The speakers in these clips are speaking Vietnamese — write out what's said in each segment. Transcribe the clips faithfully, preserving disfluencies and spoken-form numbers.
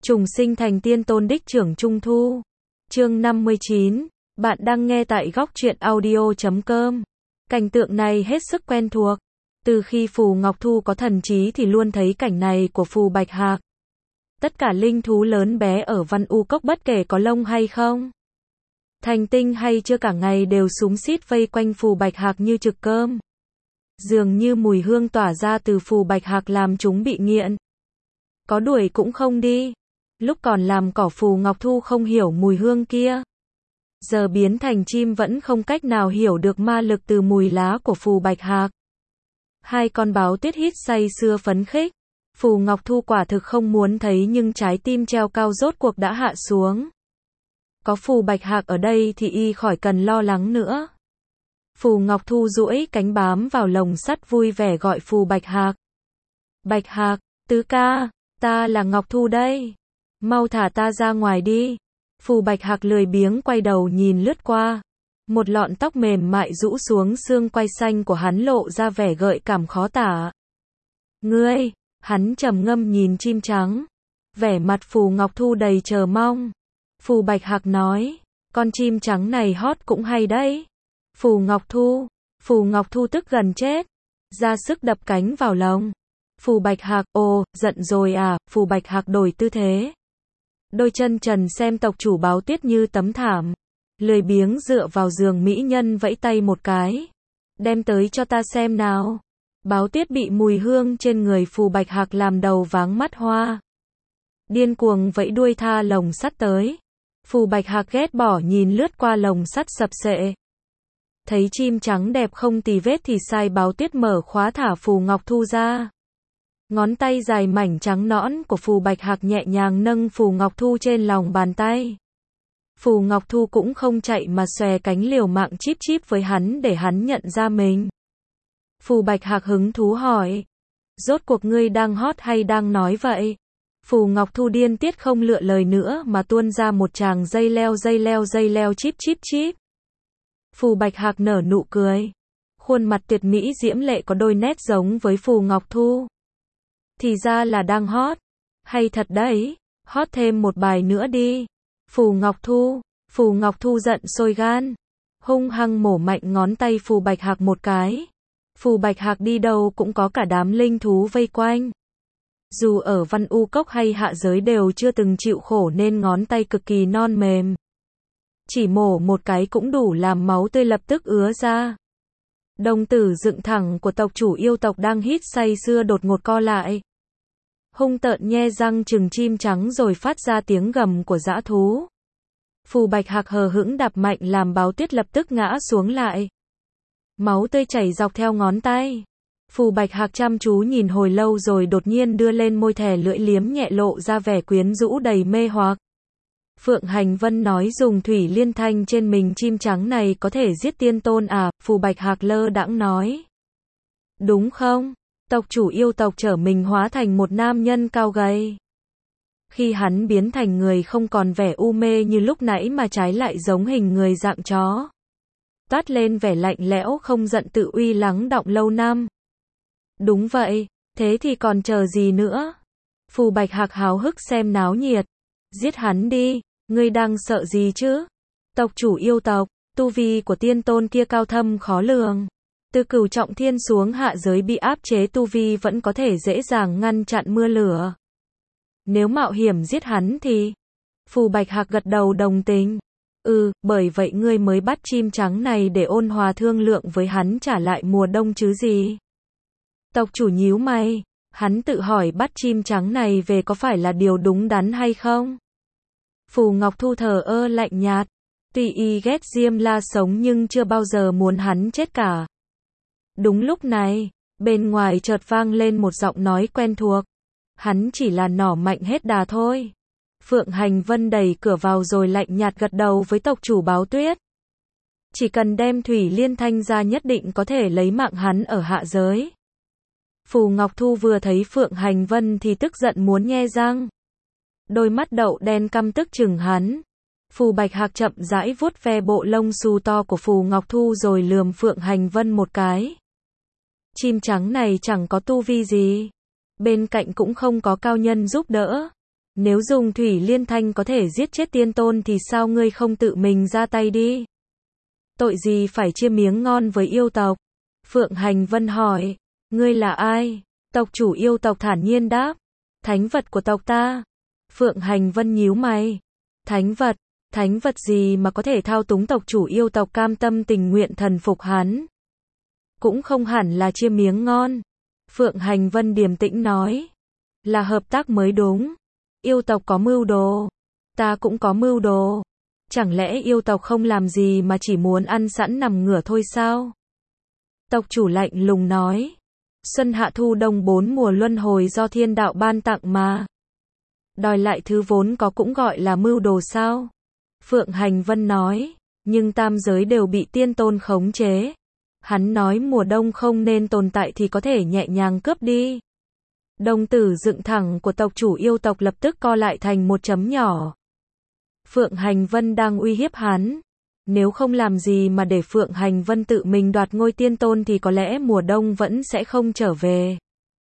Trùng sinh thành tiên tôn đích trưởng Trung Thu. Chương năm mươi chín. Bạn đang nghe tại góc truyện audio chấm com. Cảnh tượng này hết sức quen thuộc. Từ khi Phù Ngọc Thu có thần trí thì luôn thấy cảnh này của Phù Bạch Hạc. Tất cả linh thú lớn bé ở Văn U Cốc bất kể có lông hay không, thành tinh hay chưa cả ngày đều xúm xít vây quanh Phù Bạch Hạc như trực cơm. Dường như mùi hương tỏa ra từ Phù Bạch Hạc làm chúng bị nghiện. Có đuổi cũng không đi. Lúc còn làm cỏ Phù Ngọc Thu không hiểu mùi hương kia. Giờ biến thành chim vẫn không cách nào hiểu được ma lực từ mùi lá của Phù Bạch Hạc. Hai con báo tuyết hít say sưa phấn khích. Phù Ngọc Thu quả thực không muốn thấy nhưng trái tim treo cao rốt cuộc đã hạ xuống. Có Phù Bạch Hạc ở đây thì y khỏi cần lo lắng nữa. Phù Ngọc Thu duỗi cánh bám vào lồng sắt vui vẻ gọi Phù Bạch Hạc. Bạch Hạc, tứ ca, ta là Ngọc Thu đây. Mau thả ta ra ngoài đi. Phù Bạch Hạc lười biếng quay đầu nhìn lướt qua. Một lọn tóc mềm mại rũ xuống xương quai xanh của hắn lộ ra vẻ gợi cảm khó tả. Ngươi, hắn trầm ngâm nhìn chim trắng. Vẻ mặt Phù Ngọc Thu đầy chờ mong. Phù Bạch Hạc nói, con chim trắng này hót cũng hay đấy. Phù Ngọc Thu, Phù Ngọc Thu tức gần chết. Ra sức đập cánh vào lồng. Phù Bạch Hạc, ồ, giận rồi à, Phù Bạch Hạc đổi tư thế. Đôi chân trần xem tộc chủ báo tuyết như tấm thảm. Lười biếng dựa vào giường mỹ nhân vẫy tay một cái. Đem tới cho ta xem nào. Báo tuyết bị mùi hương trên người Phù Bạch Hạc làm đầu váng mắt hoa. Điên cuồng vẫy đuôi tha lồng sắt tới. Phù Bạch Hạc ghét bỏ nhìn lướt qua lồng sắt sập sệ. Thấy chim trắng đẹp không tì vết thì sai báo tuyết mở khóa thả Phù Ngọc Thu ra. Ngón tay dài mảnh trắng nõn của Phù Bạch Hạc nhẹ nhàng nâng Phù Ngọc Thu trên lòng bàn tay. Phù Ngọc Thu cũng không chạy mà xòe cánh liều mạng chíp chíp với hắn để hắn nhận ra mình. Phù Bạch Hạc hứng thú hỏi. Rốt cuộc ngươi đang hót hay đang nói vậy? Phù Ngọc Thu điên tiết không lựa lời nữa mà tuôn ra một tràng dây leo dây leo dây leo chíp chíp chíp. Phù Bạch Hạc nở nụ cười. Khuôn mặt tuyệt mỹ diễm lệ có đôi nét giống với Phù Ngọc Thu. Thì ra là đang hót. Hay thật đấy, hót thêm một bài nữa đi. Phù Ngọc Thu, Phù Ngọc Thu giận sôi gan. Hung hăng mổ mạnh ngón tay Phù Bạch Hạc một cái. Phù Bạch Hạc đi đâu cũng có cả đám linh thú vây quanh. Dù ở Văn U Cốc hay hạ giới đều chưa từng chịu khổ nên ngón tay cực kỳ non mềm. Chỉ mổ một cái cũng đủ làm máu tươi lập tức ứa ra. Đồng tử dựng thẳng của tộc chủ yêu tộc đang hít say sưa đột ngột co lại. Hung tợn nhe răng trừng chim trắng rồi phát ra tiếng gầm của dã thú. Phù Bạch Hạc hờ hững đạp mạnh làm báo tuyết lập tức ngã xuống lại. Máu tươi chảy dọc theo ngón tay. Phù Bạch Hạc chăm chú nhìn hồi lâu rồi đột nhiên đưa lên môi thè lưỡi liếm nhẹ lộ ra vẻ quyến rũ đầy mê hoặc. Phượng Hành Vân nói dùng thủy liên thanh trên mình chim trắng này có thể giết tiên tôn à, Phù Bạch Hạc lơ đãng nói. Đúng không? Tộc chủ yêu tộc trở mình hóa thành một nam nhân cao gầy. Khi hắn biến thành người không còn vẻ u mê như lúc nãy mà trái lại giống hình người dạng chó. Toát lên vẻ lạnh lẽo không giận tự uy lắng đọng lâu năm. Đúng vậy, thế thì còn chờ gì nữa? Phù Bạch Hạc háo hức xem náo nhiệt. Giết hắn đi, ngươi đang sợ gì chứ? Tộc chủ yêu tộc, tu vi của tiên tôn kia cao thâm khó lường. Từ cửu trọng thiên xuống hạ giới bị áp chế tu vi vẫn có thể dễ dàng ngăn chặn mưa lửa. Nếu mạo hiểm giết hắn thì... Phù Bạch Hạc gật đầu đồng tình. Ừ, bởi vậy ngươi mới bắt chim trắng này để ôn hòa thương lượng với hắn trả lại mùa đông chứ gì? Tộc chủ nhíu mày, hắn tự hỏi bắt chim trắng này về có phải là điều đúng đắn hay không? Phù Ngọc Thu thờ ơ lạnh nhạt. Tuy y ghét Diêm La sống nhưng chưa bao giờ muốn hắn chết cả. Đúng lúc này, bên ngoài chợt vang lên một giọng nói quen thuộc. Hắn chỉ là nỏ mạnh hết đà thôi. Phượng Hành Vân đẩy cửa vào rồi lạnh nhạt gật đầu với tộc chủ báo tuyết. Chỉ cần đem thủy liên thanh ra nhất định có thể lấy mạng hắn ở hạ giới. Phù Ngọc Thu vừa thấy Phượng Hành Vân thì tức giận muốn nhe răng. Đôi mắt đậu đen căm tức chừng hắn. Phù Bạch Hạc chậm rãi vuốt ve bộ lông xù to của Phù Ngọc Thu rồi lườm Phượng Hành Vân một cái. Chim trắng này chẳng có tu vi gì. Bên cạnh cũng không có cao nhân giúp đỡ. Nếu dùng thủy liên thanh có thể giết chết tiên tôn thì sao ngươi không tự mình ra tay đi? Tội gì phải chia miếng ngon với yêu tộc? Phượng Hành Vân hỏi, ngươi là ai? Tộc chủ yêu tộc thản nhiên đáp, thánh vật của tộc ta. Phượng Hành Vân nhíu mày, thánh vật, thánh vật gì mà có thể thao túng tộc chủ yêu tộc cam tâm tình nguyện thần phục hắn? Cũng không hẳn là chia miếng ngon. Phượng Hành Vân điềm tĩnh nói, là hợp tác mới đúng. Yêu tộc có mưu đồ, ta cũng có mưu đồ. Chẳng lẽ yêu tộc không làm gì mà chỉ muốn ăn sẵn nằm ngửa thôi sao? Tộc chủ lạnh lùng nói, xuân hạ thu đông bốn mùa luân hồi do thiên đạo ban tặng mà. Đòi lại thứ vốn có cũng gọi là mưu đồ sao? Phượng Hành Vân nói, nhưng tam giới đều bị tiên tôn khống chế. Hắn nói mùa đông không nên tồn tại thì có thể nhẹ nhàng cướp đi. Đồng tử dựng thẳng của tộc chủ yêu tộc lập tức co lại thành một chấm nhỏ. Phượng Hành Vân đang uy hiếp hắn. Nếu không làm gì mà để Phượng Hành Vân tự mình đoạt ngôi tiên tôn thì có lẽ mùa đông vẫn sẽ không trở về.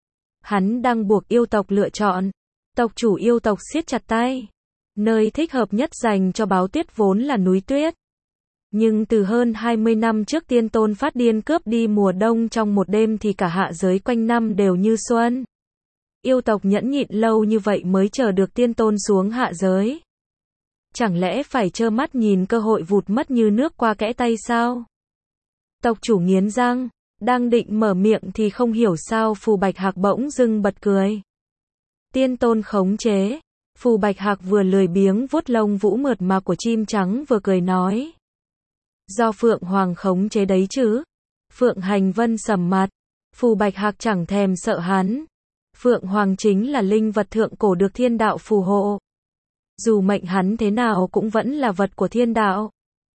Hắn đang buộc yêu tộc lựa chọn. Tộc chủ yêu tộc siết chặt tay. Nơi thích hợp nhất dành cho báo tuyết vốn là núi tuyết. Nhưng từ hơn hai mươi năm trước tiên tôn phát điên cướp đi mùa đông trong một đêm thì cả hạ giới quanh năm đều như xuân. Yêu tộc nhẫn nhịn lâu như vậy mới chờ được tiên tôn xuống hạ giới. Chẳng lẽ phải trơ mắt nhìn cơ hội vụt mất như nước qua kẽ tay sao? Tộc chủ nghiến răng, đang định mở miệng thì không hiểu sao Phù Bạch Hạc bỗng dưng bật cười. Tiên tôn khống chế. Phù Bạch Hạc vừa lười biếng vuốt lông vũ mượt mà của chim trắng vừa cười nói. Do Phượng Hoàng khống chế đấy chứ? Phượng Hành Vân sầm mặt. Phù Bạch Hạc chẳng thèm sợ hắn. Phượng Hoàng chính là linh vật thượng cổ được thiên đạo phù hộ. Dù mệnh hắn thế nào cũng vẫn là vật của thiên đạo.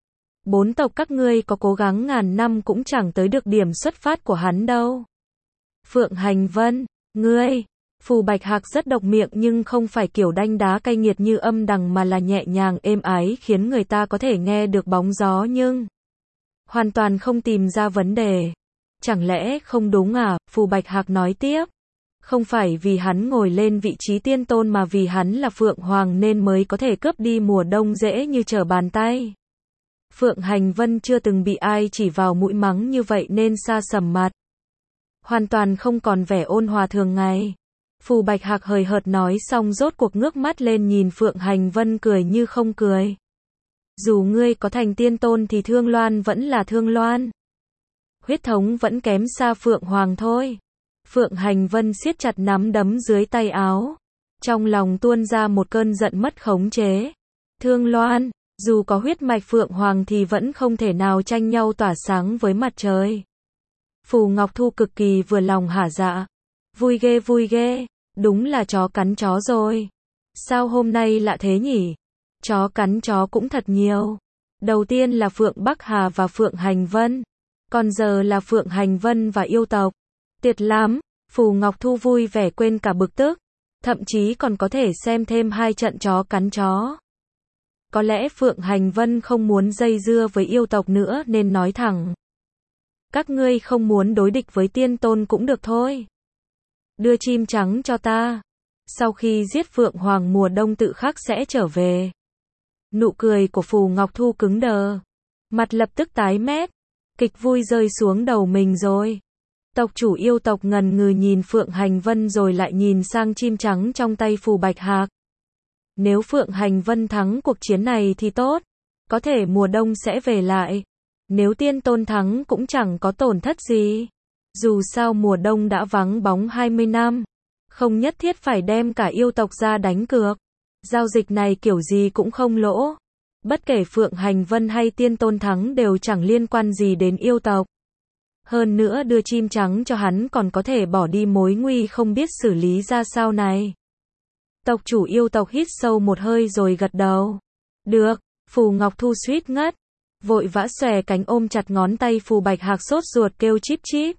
Bốn tộc các ngươi có cố gắng ngàn năm cũng chẳng tới được điểm xuất phát của hắn đâu. Phượng Hành Vân, ngươi. Phù Bạch Hạc rất độc miệng nhưng không phải kiểu đanh đá cay nghiệt như âm đằng mà là nhẹ nhàng êm ái khiến người ta có thể nghe được bóng gió nhưng hoàn toàn không tìm ra vấn đề. Chẳng lẽ không đúng à? Phù Bạch Hạc nói tiếp. Không phải vì hắn ngồi lên vị trí tiên tôn mà vì hắn là Phượng Hoàng nên mới có thể cướp đi mùa đông dễ như trở bàn tay. Phượng Hành Vân chưa từng bị ai chỉ vào mũi mắng như vậy nên sa sầm mặt. Hoàn toàn không còn vẻ ôn hòa thường ngày. Phù Bạch Hạc hời hợt nói xong rốt cuộc ngước mắt lên nhìn Phượng Hành Vân cười như không cười. Dù ngươi có thành tiên tôn thì Thương Loan vẫn là Thương Loan. Huyết thống vẫn kém xa Phượng Hoàng thôi. Phượng Hành Vân siết chặt nắm đấm dưới tay áo. Trong lòng tuôn ra một cơn giận mất khống chế. Thương Loan, dù có huyết mạch Phượng Hoàng thì vẫn không thể nào tranh nhau tỏa sáng với mặt trời. Phù Ngọc Thu cực kỳ vừa lòng hả dạ. Vui ghê vui ghê, đúng là chó cắn chó rồi. Sao hôm nay lạ thế nhỉ? Chó cắn chó cũng thật nhiều. Đầu tiên là Phượng Bắc Hà và Phượng Hành Vân. Còn giờ là Phượng Hành Vân và yêu tộc. Tuyệt lắm, Phù Ngọc Thu vui vẻ quên cả bực tức. Thậm chí còn có thể xem thêm hai trận chó cắn chó. Có lẽ Phượng Hành Vân không muốn dây dưa với yêu tộc nữa nên nói thẳng. Các ngươi không muốn đối địch với tiên tôn cũng được thôi. Đưa chim trắng cho ta. Sau khi giết Phượng Hoàng mùa đông tự khắc sẽ trở về. Nụ cười của Phù Ngọc Thu cứng đờ. Mặt lập tức tái mét. Kịch vui rơi xuống đầu mình rồi. Tộc chủ yêu tộc ngần ngừ nhìn Phượng Hành Vân rồi lại nhìn sang chim trắng trong tay Phù Bạch Hạc. Nếu Phượng Hành Vân thắng cuộc chiến này thì tốt. Có thể mùa đông sẽ về lại. Nếu tiên tôn thắng cũng chẳng có tổn thất gì. Dù sao mùa đông đã vắng bóng hai mươi năm. Không nhất thiết phải đem cả yêu tộc ra đánh cược. Giao dịch này kiểu gì cũng không lỗ. Bất kể Phượng Hành Vân hay tiên tôn thắng đều chẳng liên quan gì đến yêu tộc. Hơn nữa đưa chim trắng cho hắn còn có thể bỏ đi mối nguy không biết xử lý ra sao này. Tộc chủ yêu tộc hít sâu một hơi rồi gật đầu. Được, Phù Ngọc Thu suýt ngất. Vội vã xòe cánh ôm chặt ngón tay Phù Bạch Hạc sốt ruột kêu chíp chíp.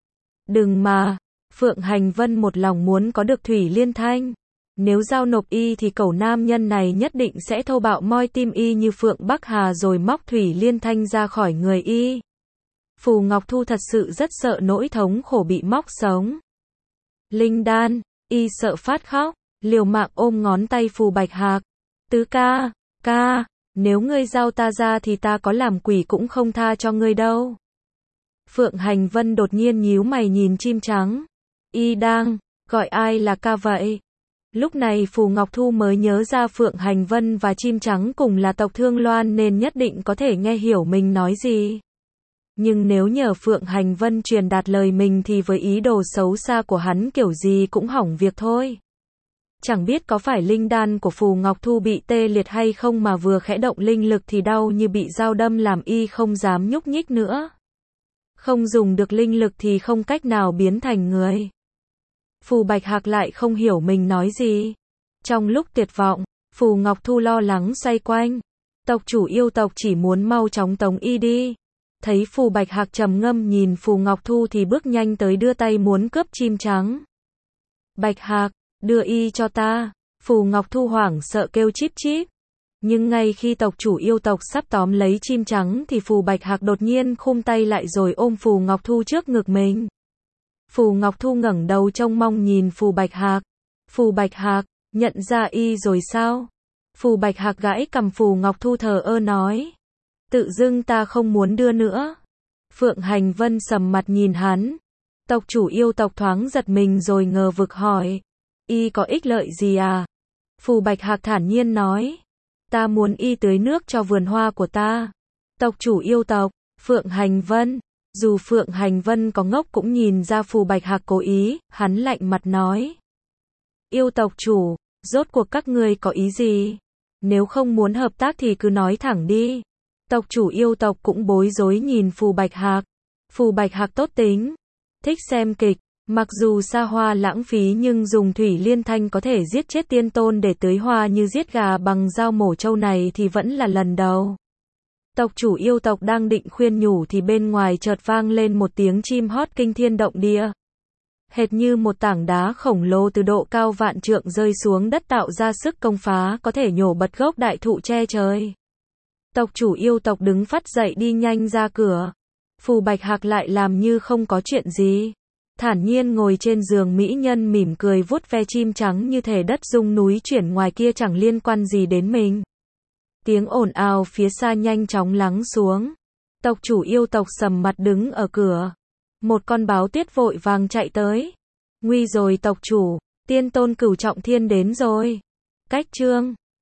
Đừng mà, Phượng Hành Vân một lòng muốn có được Thủy Liên Thanh. Nếu giao nộp y thì cẩu nam nhân này nhất định sẽ thô bạo moi tim y như Phượng Bắc Hà rồi móc Thủy Liên Thanh ra khỏi người y. Phù Ngọc Thu thật sự rất sợ nỗi thống khổ bị móc sống. Linh đan, y sợ phát khóc. liều mạng ôm ngón tay Phù Bạch Hạc. Tứ ca, ca, nếu ngươi giao ta ra thì ta có làm quỷ cũng không tha cho ngươi đâu. Phượng Hành Vân đột nhiên nhíu mày nhìn chim trắng. Y đang, gọi ai là ca vậy? Lúc này Phù Ngọc Thu mới nhớ ra Phượng Hành Vân và chim trắng cùng là tộc Thương Loan nên nhất định có thể nghe hiểu mình nói gì. Nhưng nếu nhờ Phượng Hành Vân truyền đạt lời mình thì với ý đồ xấu xa của hắn kiểu gì cũng hỏng việc thôi. Chẳng biết có phải linh đan của Phù Ngọc Thu bị tê liệt hay không mà vừa khẽ động linh lực thì đau như bị dao đâm làm y không dám nhúc nhích nữa. Không dùng được linh lực thì không cách nào biến thành người. Phù Bạch Hạc lại không hiểu mình nói gì. Trong lúc tuyệt vọng, Phù Ngọc Thu lo lắng xoay quanh. Tộc chủ yêu tộc chỉ muốn mau chóng tống y đi. Thấy Phù Bạch Hạc trầm ngâm nhìn Phù Ngọc Thu thì bước nhanh tới đưa tay muốn cướp chim trắng. Bạch Hạc, đưa y cho ta. Phù Ngọc Thu hoảng sợ kêu chíp chíp. Nhưng ngay khi tộc chủ yêu tộc sắp tóm lấy chim trắng thì Phù Bạch Hạc đột nhiên khum tay lại rồi ôm Phù Ngọc Thu trước ngực mình. Phù Ngọc Thu ngẩng đầu trông mong nhìn Phù Bạch Hạc. Phù Bạch Hạc, nhận ra y rồi sao? Phù Bạch Hạc gãi cằm. Phù Ngọc Thu thờ ơ nói. Tự dưng ta không muốn đưa nữa. Phượng Hành Vân sầm mặt nhìn hắn. Tộc chủ yêu tộc thoáng giật mình rồi ngờ vực hỏi. Y có ích lợi gì à? Phù Bạch Hạc thản nhiên nói. Ta muốn y tưới nước cho vườn hoa của ta. Tộc chủ yêu tộc, Phượng Hành Vân. Dù Phượng Hành Vân có ngốc cũng nhìn ra Phù Bạch Hạc cố ý, hắn lạnh mặt nói. Yêu tộc chủ, rốt cuộc các ngươi có ý gì? Nếu không muốn hợp tác thì cứ nói thẳng đi. Tộc chủ yêu tộc cũng bối rối nhìn Phù Bạch Hạc. Phù Bạch Hạc tốt tính, thích xem kịch, mặc dù xa hoa lãng phí nhưng dùng thủy liên thanh có thể giết chết tiên tôn để tưới hoa như giết gà bằng dao mổ trâu này thì vẫn là lần đầu. Tộc chủ yêu tộc đang định khuyên nhủ thì bên ngoài chợt vang lên một tiếng chim hót kinh thiên động địa. Hệt như một tảng đá khổng lồ từ độ cao vạn trượng rơi xuống đất tạo ra sức công phá có thể nhổ bật gốc đại thụ che trời. Tộc chủ yêu tộc đứng phắt dậy đi nhanh ra cửa. Phù Bạch Hạc lại làm như không có chuyện gì. Thản nhiên ngồi trên giường mỹ nhân mỉm cười vuốt ve chim trắng như thể đất rung núi chuyển ngoài kia chẳng liên quan gì đến mình. Tiếng ồn ào phía xa nhanh chóng lắng xuống. Tộc chủ yêu tộc sầm mặt đứng ở cửa. Một con báo tuyết vội vàng chạy tới. Nguy rồi tộc chủ, tiên tôn Cửu Trọng Thiên đến rồi. Cách chương